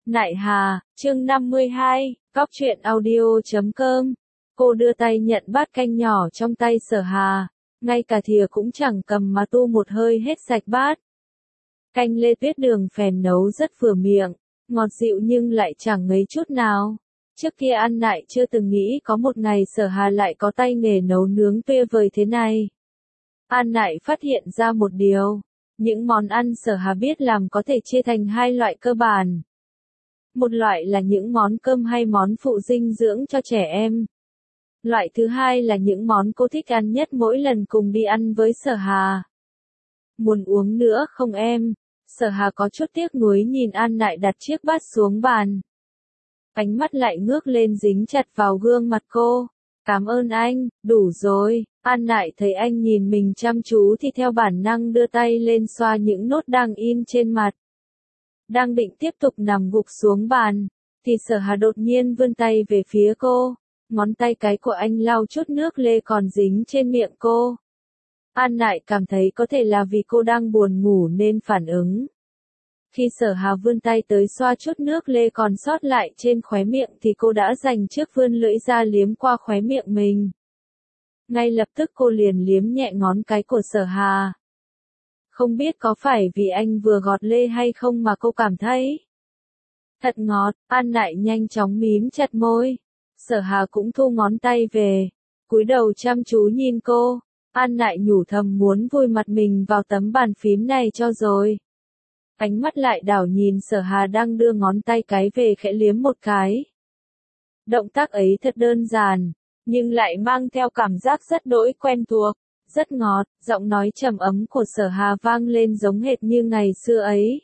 Nại Hà, chương 52, Cóc truyện audio.com. Cô đưa tay nhận bát canh nhỏ trong tay Sở Hà, ngay cả thìa cũng chẳng cầm mà tu một hơi hết sạch bát. Canh lê tuyết đường phèn nấu rất vừa miệng, ngọt dịu nhưng lại chẳng ngấy chút nào. Trước kia An Nại chưa từng nghĩ có một ngày Sở Hà lại có tay nghề nấu nướng tuyệt vời thế này. An Nại phát hiện ra một điều, những món ăn Sở Hà biết làm có thể chia thành hai loại cơ bản. Một loại là những món cơm hay món phụ dinh dưỡng cho trẻ em. Loại thứ hai là những món cô thích ăn nhất mỗi lần cùng đi ăn với Sở Hà. Muốn uống nữa không em? Sở Hà có chút tiếc nuối nhìn An Nại đặt chiếc bát xuống bàn. Ánh mắt lại ngước lên dính chặt vào gương mặt cô. Cảm ơn anh, đủ rồi. An Nại thấy anh nhìn mình chăm chú thì theo bản năng đưa tay lên xoa những nốt đang in trên mặt. Đang định tiếp tục nằm gục xuống bàn, thì Sở Hà đột nhiên vươn tay về phía cô. Ngón tay cái của anh lau chút nước lê còn dính trên miệng cô. An Nại cảm thấy có thể là vì cô đang buồn ngủ nên phản ứng. Khi Sở Hà vươn tay tới xoa chút nước lê còn sót lại trên khóe miệng thì cô đã dành chiếc vươn lưỡi ra liếm qua khóe miệng mình. Ngay lập tức cô liền liếm nhẹ ngón cái của Sở Hà. Không biết có phải vì anh vừa gọt lê hay không mà cô cảm thấy thật ngọt. An Nại nhanh chóng mím chặt môi. Sở Hà cũng thu ngón tay về, cúi đầu chăm chú nhìn cô. An Nại nhủ thầm muốn vùi mặt mình vào tấm bàn phím này cho rồi. Ánh mắt lại đảo nhìn Sở Hà đang đưa ngón tay cái về khẽ liếm một cái. Động tác ấy thật đơn giản, nhưng lại mang theo cảm giác rất đỗi quen thuộc, rất ngọt. Giọng nói trầm ấm của Sở Hà vang lên giống hệt như ngày xưa ấy.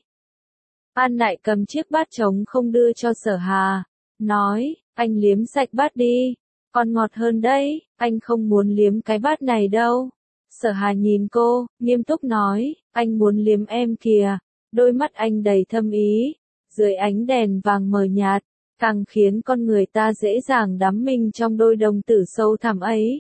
An Nại cầm chiếc bát trống không đưa cho Sở Hà, nói, anh liếm sạch bát đi, còn ngọt hơn đấy, anh không muốn liếm cái bát này đâu. Sở Hà nhìn cô, nghiêm túc nói, anh muốn liếm em kìa. Đôi mắt anh đầy thâm ý, dưới ánh đèn vàng mờ nhạt, càng khiến con người ta dễ dàng đắm mình trong đôi đồng tử sâu thẳm ấy.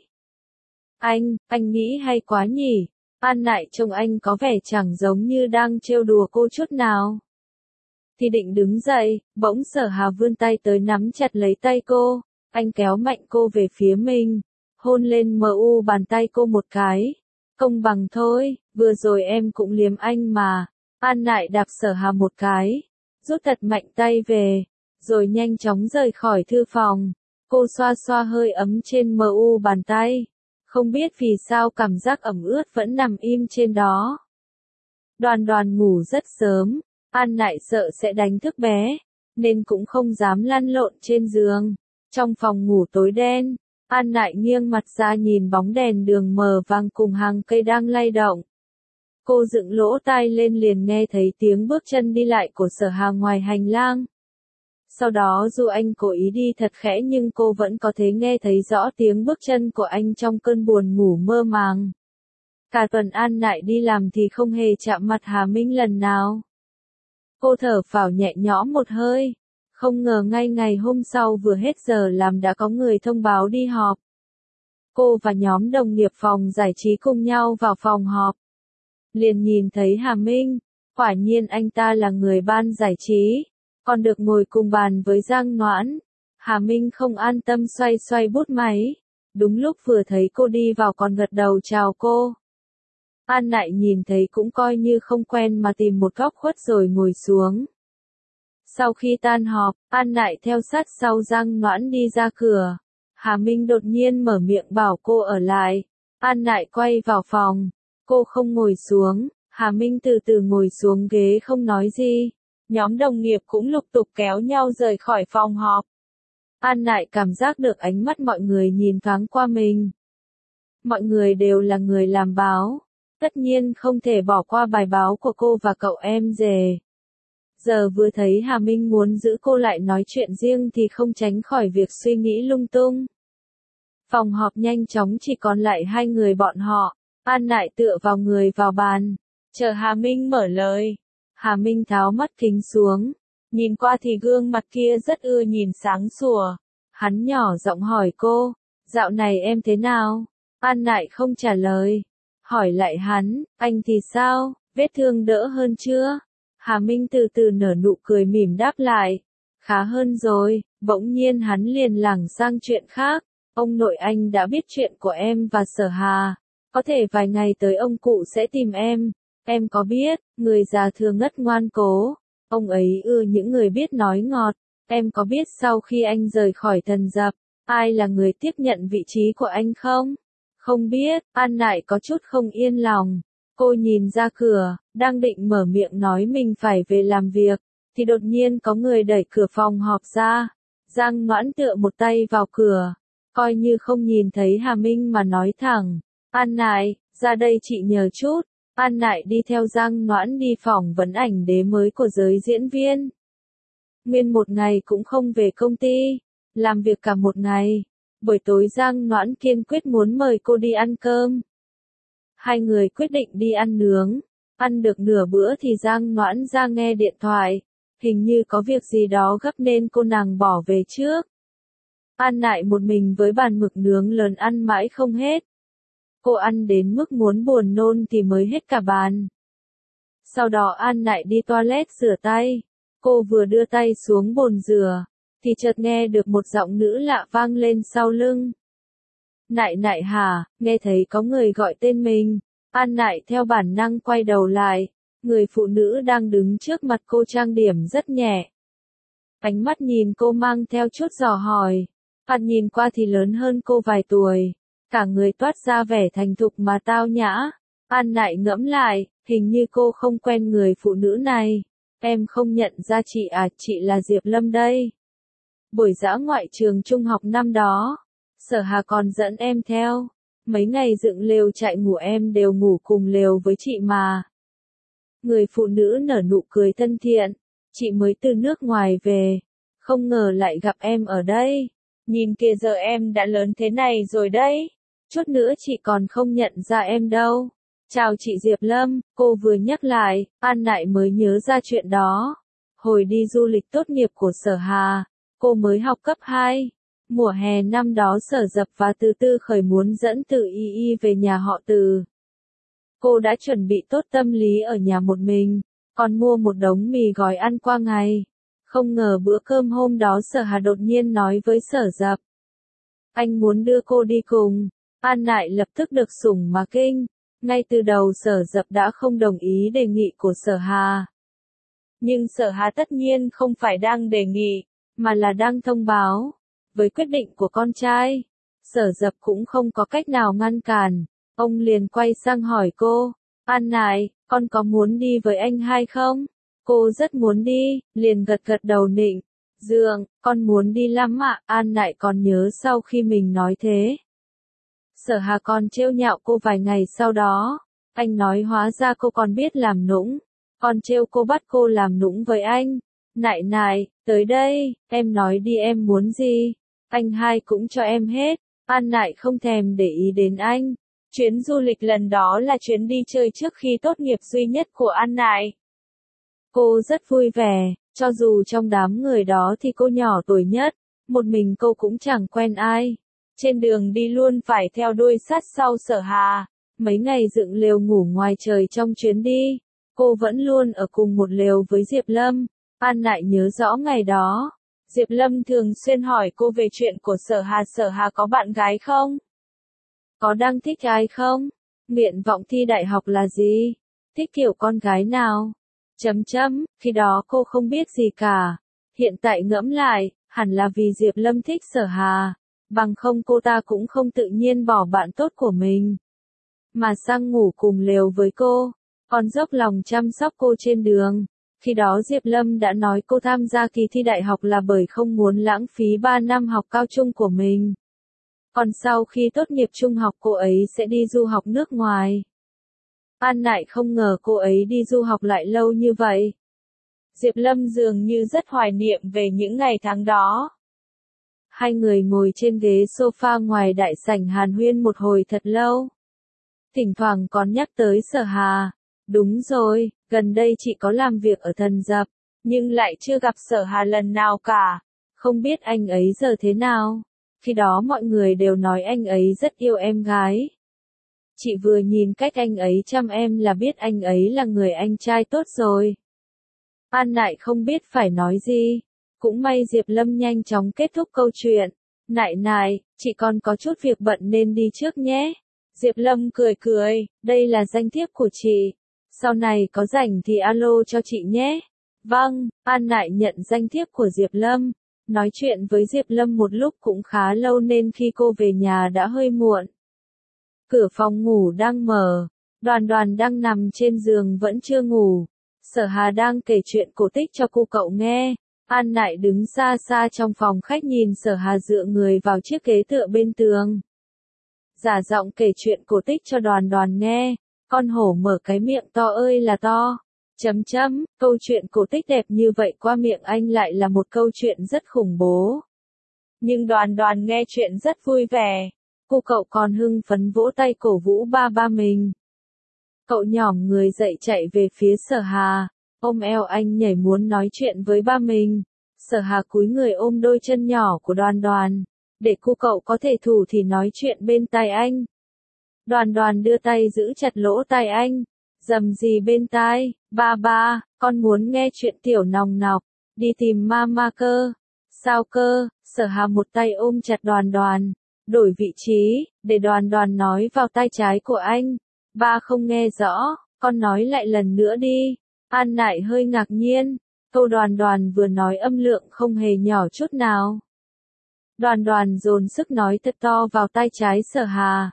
Anh nghĩ hay quá nhỉ? An Nại trông anh có vẻ chẳng giống như đang trêu đùa cô chút nào. Thì định đứng dậy, bỗng Sở Hà vươn tay tới nắm chặt lấy tay cô, anh kéo mạnh cô về phía mình, hôn lên bàn tay cô một cái. Công bằng thôi, vừa rồi em cũng liếm anh mà. An Nại đạp Sở Hà một cái, rút thật mạnh tay về, rồi nhanh chóng rời khỏi thư phòng. Cô xoa xoa hơi ấm trên bàn tay, không biết vì sao cảm giác ẩm ướt vẫn nằm im trên đó. Đoàn ngủ rất sớm, An Nại sợ sẽ đánh thức bé, nên cũng không dám lăn lộn trên giường. Trong phòng ngủ tối đen, An Nại nghiêng mặt ra nhìn bóng đèn đường mờ vàng cùng hàng cây đang lay động. Cô dựng lỗ tai lên liền nghe thấy tiếng bước chân đi lại của Sở Hà ngoài hành lang. Sau đó dù anh cố ý đi thật khẽ nhưng cô vẫn có thể nghe thấy rõ tiếng bước chân của anh trong cơn buồn ngủ mơ màng. Cả tuần An Nại đi làm thì không hề chạm mặt Hà Minh lần nào. Cô thở phào nhẹ nhõm một hơi. Không ngờ ngay ngày hôm sau vừa hết giờ làm đã có người thông báo đi họp. Cô và nhóm đồng nghiệp phòng giải trí cùng nhau vào phòng họp. Liền nhìn thấy Hà Minh, quả nhiên anh ta là người ban giải trí, còn được ngồi cùng bàn với Giang Noãn. Hà Minh không an tâm xoay xoay bút máy, đúng lúc vừa thấy cô đi vào còn gật đầu chào cô. An Nại nhìn thấy cũng coi như không quen mà tìm một góc khuất rồi ngồi xuống. Sau khi tan họp, An Nại theo sát sau Giang Noãn đi ra cửa. Hà Minh đột nhiên mở miệng bảo cô ở lại. An Nại quay vào phòng. Cô không ngồi xuống, Hà Minh từ từ ngồi xuống ghế không nói gì. Nhóm đồng nghiệp cũng lục tục kéo nhau rời khỏi phòng họp. An Nại cảm giác được ánh mắt mọi người nhìn thoáng qua mình. Mọi người đều là người làm báo, tất nhiên không thể bỏ qua bài báo của cô và cậu em rể. Giờ vừa thấy Hà Minh muốn giữ cô lại nói chuyện riêng thì không tránh khỏi việc suy nghĩ lung tung. Phòng họp nhanh chóng chỉ còn lại hai người bọn họ. An Nại tựa vào người vào bàn, chờ Hà Minh mở lời. Hà Minh tháo mắt kính xuống, nhìn qua thì gương mặt kia rất ưa nhìn sáng sủa. Hắn nhỏ giọng hỏi cô, dạo này em thế nào? An Nại không trả lời. Hỏi lại hắn, anh thì sao, vết thương đỡ hơn chưa? Hà Minh từ từ nở nụ cười mỉm đáp lại, Khá hơn rồi, bỗng nhiên hắn liền lảng sang chuyện khác. Ông nội anh đã biết chuyện của em và Sở Hà. Có thể vài ngày tới ông cụ sẽ tìm em. Em có biết, người già thường ngất ngoan cố. Ông ấy ưa những người biết nói ngọt. Em có biết sau khi anh rời khỏi Thần Dập, ai là người tiếp nhận vị trí của anh không? Không biết, An Nại có chút không yên lòng. Cô nhìn ra cửa, đang định mở miệng nói mình phải về làm việc, thì đột nhiên có người đẩy cửa phòng họp ra. Giang Noãn tựa một tay vào cửa, coi như không nhìn thấy Hà Minh mà nói thẳng. An Nại, ra đây chị nhờ chút. An Nại đi theo Giang Noãn đi phỏng vấn ảnh đế mới của giới diễn viên. Nguyên một ngày cũng không về công ty, làm việc cả một ngày. Buổi tối Giang Noãn kiên quyết muốn mời cô đi ăn cơm. Hai người quyết định đi ăn nướng. Ăn được nửa bữa thì Giang Noãn ra nghe điện thoại. Hình như có việc gì đó gấp nên cô nàng bỏ về trước. An Nại một mình với bàn mực nướng lớn ăn mãi không hết. Cô ăn đến mức muốn buồn nôn thì mới hết cả bàn. Sau đó An Nại đi toilet rửa tay. Cô vừa đưa tay xuống bồn rửa, thì chợt nghe được một giọng nữ lạ vang lên sau lưng. Nại Nại hả, nghe thấy có người gọi tên mình. An Nại theo bản năng quay đầu lại. Người phụ nữ đang đứng trước mặt cô trang điểm rất nhẹ. Ánh mắt nhìn cô mang theo chút dò hỏi. An nhìn qua thì lớn hơn cô vài tuổi. Cả người toát ra vẻ thành thục mà tao nhã. An Nại ngẫm lại, hình như cô không quen người phụ nữ này. Em không nhận ra chị à, chị là Diệp Lâm đây. Buổi dã ngoại trường trung học năm đó, Sở Hà còn dẫn em theo. Mấy ngày dựng lều trại ngủ em đều ngủ cùng lều với chị mà. Người phụ nữ nở nụ cười thân thiện. Chị mới từ nước ngoài về. Không ngờ lại gặp em ở đây. Nhìn kìa giờ em đã lớn thế này rồi đấy. Chút nữa chị còn không nhận ra em đâu. Chào chị Diệp Lâm, cô vừa nhắc lại, An Nại mới nhớ ra chuyện đó. Hồi đi du lịch tốt nghiệp của Sở Hà, cô mới học cấp 2. Mùa hè năm đó Sở Dập và Từ Tư Khởi muốn dẫn Từ Y Y về nhà họ Từ. Cô đã chuẩn bị tốt tâm lý ở nhà một mình, còn mua một đống mì gói ăn qua ngày. Không ngờ bữa cơm hôm đó Sở Hà đột nhiên nói với Sở Dập. Anh muốn đưa cô đi cùng. An Nại lập tức được sủng mà kinh. Ngay từ đầu Sở Dập đã không đồng ý đề nghị của Sở Hà. Nhưng Sở Hà tất nhiên không phải đang đề nghị, mà là đang thông báo. Với quyết định của con trai, Sở Dập cũng không có cách nào ngăn cản. Ông liền quay sang hỏi cô, An Nại, con có muốn đi với anh hay không? Cô rất muốn đi, liền gật gật đầu nịnh. Dượng, con muốn đi lắm ạ. An Nại còn nhớ sau khi mình nói thế. Sở Hà còn trêu nhạo cô vài ngày sau đó. Anh nói hóa ra cô còn biết làm nũng. Còn trêu cô bắt cô làm nũng với anh. Nại Nại, tới đây, em nói đi em muốn gì. Anh hai cũng cho em hết. An Nại không thèm để ý đến anh. Chuyến du lịch lần đó là chuyến đi chơi trước khi tốt nghiệp duy nhất của An Nại. Cô rất vui vẻ, cho dù trong đám người đó thì cô nhỏ tuổi nhất. Một mình cô cũng chẳng quen ai. Trên đường đi luôn phải theo đuôi sát sau Sở Hà. Mấy ngày dựng lều ngủ ngoài trời trong chuyến đi. Cô vẫn luôn ở cùng một lều với Diệp Lâm. An Nại nhớ rõ ngày đó. Diệp Lâm thường xuyên hỏi cô về chuyện của Sở Hà. Sở Hà có bạn gái không? Có đang thích ai không? Nguyện vọng thi đại học là gì? Thích kiểu con gái nào? Khi đó cô không biết gì cả. Hiện tại ngẫm lại, hẳn là vì Diệp Lâm thích Sở Hà. Bằng không cô ta cũng không tự nhiên bỏ bạn tốt của mình. Mà sang ngủ cùng lều với cô. Còn dốc lòng chăm sóc cô trên đường. Khi đó Diệp Lâm đã nói cô tham gia kỳ thi đại học là bởi không muốn lãng phí 3 năm học cao trung của mình. Còn sau khi tốt nghiệp trung học cô ấy sẽ đi du học nước ngoài. An Nại không ngờ cô ấy đi du học lại lâu như vậy. Diệp Lâm dường như rất hoài niệm về những ngày tháng đó. Hai người ngồi trên ghế sofa ngoài đại sảnh hàn huyên một hồi thật lâu. Thỉnh thoảng còn nhắc tới Sở Hà. Đúng rồi, gần đây chị có làm việc ở Thần Dập, nhưng lại chưa gặp Sở Hà lần nào cả. Không biết anh ấy giờ thế nào. Khi đó mọi người đều nói anh ấy rất yêu em gái. Chị vừa nhìn cách anh ấy chăm em là biết anh ấy là người anh trai tốt rồi. An Nại không biết phải nói gì. Cũng may Diệp Lâm nhanh chóng kết thúc câu chuyện. Nại nại, chị còn có chút việc bận nên đi trước nhé. Diệp Lâm cười cười, đây là danh thiếp của chị. Sau này có rảnh thì alo cho chị nhé. Vâng, An Nại nhận danh thiếp của Diệp Lâm. Nói chuyện với Diệp Lâm một lúc cũng khá lâu nên khi cô về nhà đã hơi muộn. Cửa phòng ngủ đang mở. Đoàn Đoàn đang nằm trên giường vẫn chưa ngủ. Sở Hà đang kể chuyện cổ tích cho cô cậu nghe. An Nại đứng xa xa trong phòng khách nhìn Sở Hà dựa người vào chiếc ghế tựa bên tường. Giả giọng kể chuyện cổ tích cho Đoàn Đoàn nghe. Con hổ mở cái miệng to ơi là to. Câu chuyện cổ tích đẹp như vậy qua miệng anh lại là một câu chuyện rất khủng bố. Nhưng Đoàn Đoàn nghe chuyện rất vui vẻ. Cô cậu còn hưng phấn vỗ tay cổ vũ ba ba mình. Cậu nhỏm người dậy chạy về phía Sở Hà, ôm eo anh nhảy muốn nói chuyện với ba mình. Sở Hà cúi người ôm đôi chân nhỏ của Đoàn Đoàn, để cô cậu có thể thủ thì nói chuyện bên tai anh. Đoàn Đoàn đưa tay giữ chặt lỗ tai anh, rầm rì bên tai, ba ba, con muốn nghe chuyện tiểu nòng nọc, đi tìm mama cơ. Sao cơ? Sở Hà một tay ôm chặt Đoàn Đoàn, đổi vị trí, để Đoàn Đoàn nói vào tai trái của anh. Ba không nghe rõ, con nói lại lần nữa đi. An Nại hơi ngạc nhiên, câu Đoàn Đoàn vừa nói âm lượng không hề nhỏ chút nào. Đoàn Đoàn dồn sức nói thật to vào tai trái Sở Hà.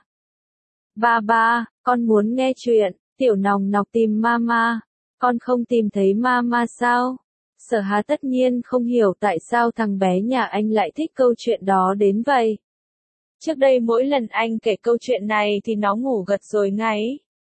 Ba ba, con muốn nghe chuyện, tiểu nòng nọc tìm mama, con không tìm thấy mama sao? Sở Hà tất nhiên không hiểu tại sao thằng bé nhà anh lại thích câu chuyện đó đến vậy. Trước đây mỗi lần anh kể câu chuyện này thì nó ngủ gật rồi ngáy.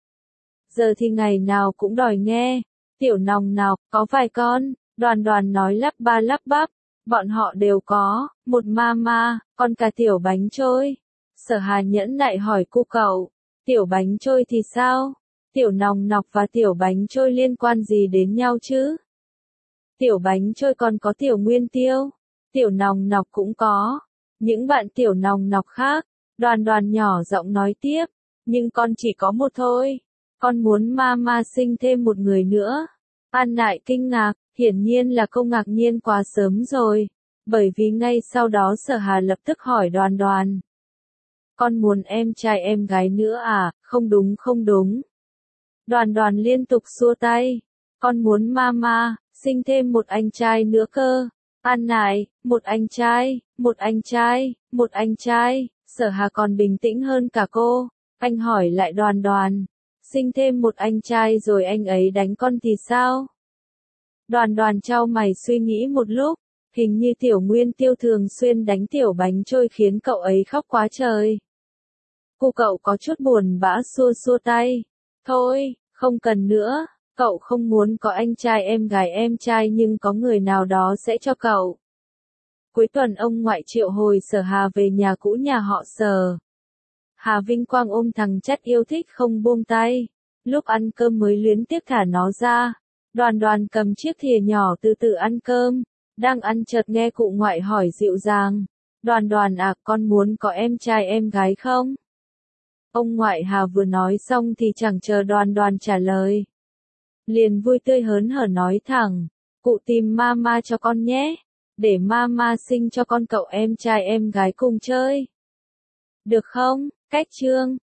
Giờ thì ngày nào cũng đòi nghe. Tiểu nòng nọc, có vài con, Đoàn Đoàn nói lắp ba lắp bắp. Bọn họ đều có, một mama, còn cả tiểu bánh trôi. Sở Hà nhẫn nại hỏi cô cậu, tiểu bánh trôi thì sao? Tiểu nòng nọc và tiểu bánh trôi liên quan gì đến nhau chứ? Tiểu bánh trôi còn có tiểu nguyên tiêu, tiểu nòng nọc cũng có. Những bạn tiểu nòng nọc khác, Đoàn Đoàn nhỏ giọng nói tiếp, nhưng con chỉ có một thôi. Con muốn mama sinh thêm một người nữa. An Nại kinh ngạc, hiển nhiên là câu ngạc nhiên quá sớm rồi. Bởi vì ngay sau đó Sở Hà lập tức hỏi Đoàn Đoàn. Con muốn em trai em gái nữa à? Không đúng không đúng. Đoàn Đoàn liên tục xua tay. Con muốn mama sinh thêm một anh trai nữa cơ. An Nại, một anh trai, một anh trai, một anh trai. Sở Hà còn bình tĩnh hơn cả cô. Anh hỏi lại Đoàn Đoàn. Sinh thêm một anh trai rồi anh ấy đánh con thì sao? Đoàn Đoàn chau mày suy nghĩ một lúc. Hình như tiểu nguyên tiêu thường xuyên đánh tiểu bánh trôi khiến cậu ấy khóc quá trời. Cô cậu có chút buồn bã xua xua tay. Thôi, không cần nữa. Cậu không muốn có anh trai em trai nhưng có người nào đó sẽ cho cậu. Cuối tuần ông ngoại triệu hồi Sở Hà về nhà cũ nhà họ Sở. Hà Vinh Quang ôm thằng chất yêu thích không buông tay. Lúc ăn cơm mới luyến tiếc thả nó ra. Đoàn Đoàn cầm chiếc thìa nhỏ từ từ ăn cơm. Đang ăn chợt nghe cụ ngoại hỏi dịu dàng. Đoàn Đoàn à, con muốn có em trai em gái không? Ông ngoại Hà vừa nói xong thì chẳng chờ Đoàn Đoàn trả lời. Liền vui tươi hớn hở nói thẳng. Cụ tìm mama cho con nhé. Để mama sinh cho con cậu em trai em gái cùng chơi. Được không? Cách chương